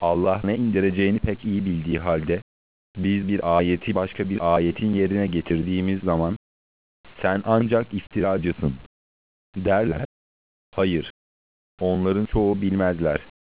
Allah ne indireceğini pek iyi bildiği halde, biz bir ayeti başka bir ayetin yerine getirdiğimiz zaman, sen ancak iftiracısın derler. Hayır, onların çoğu bilmezler.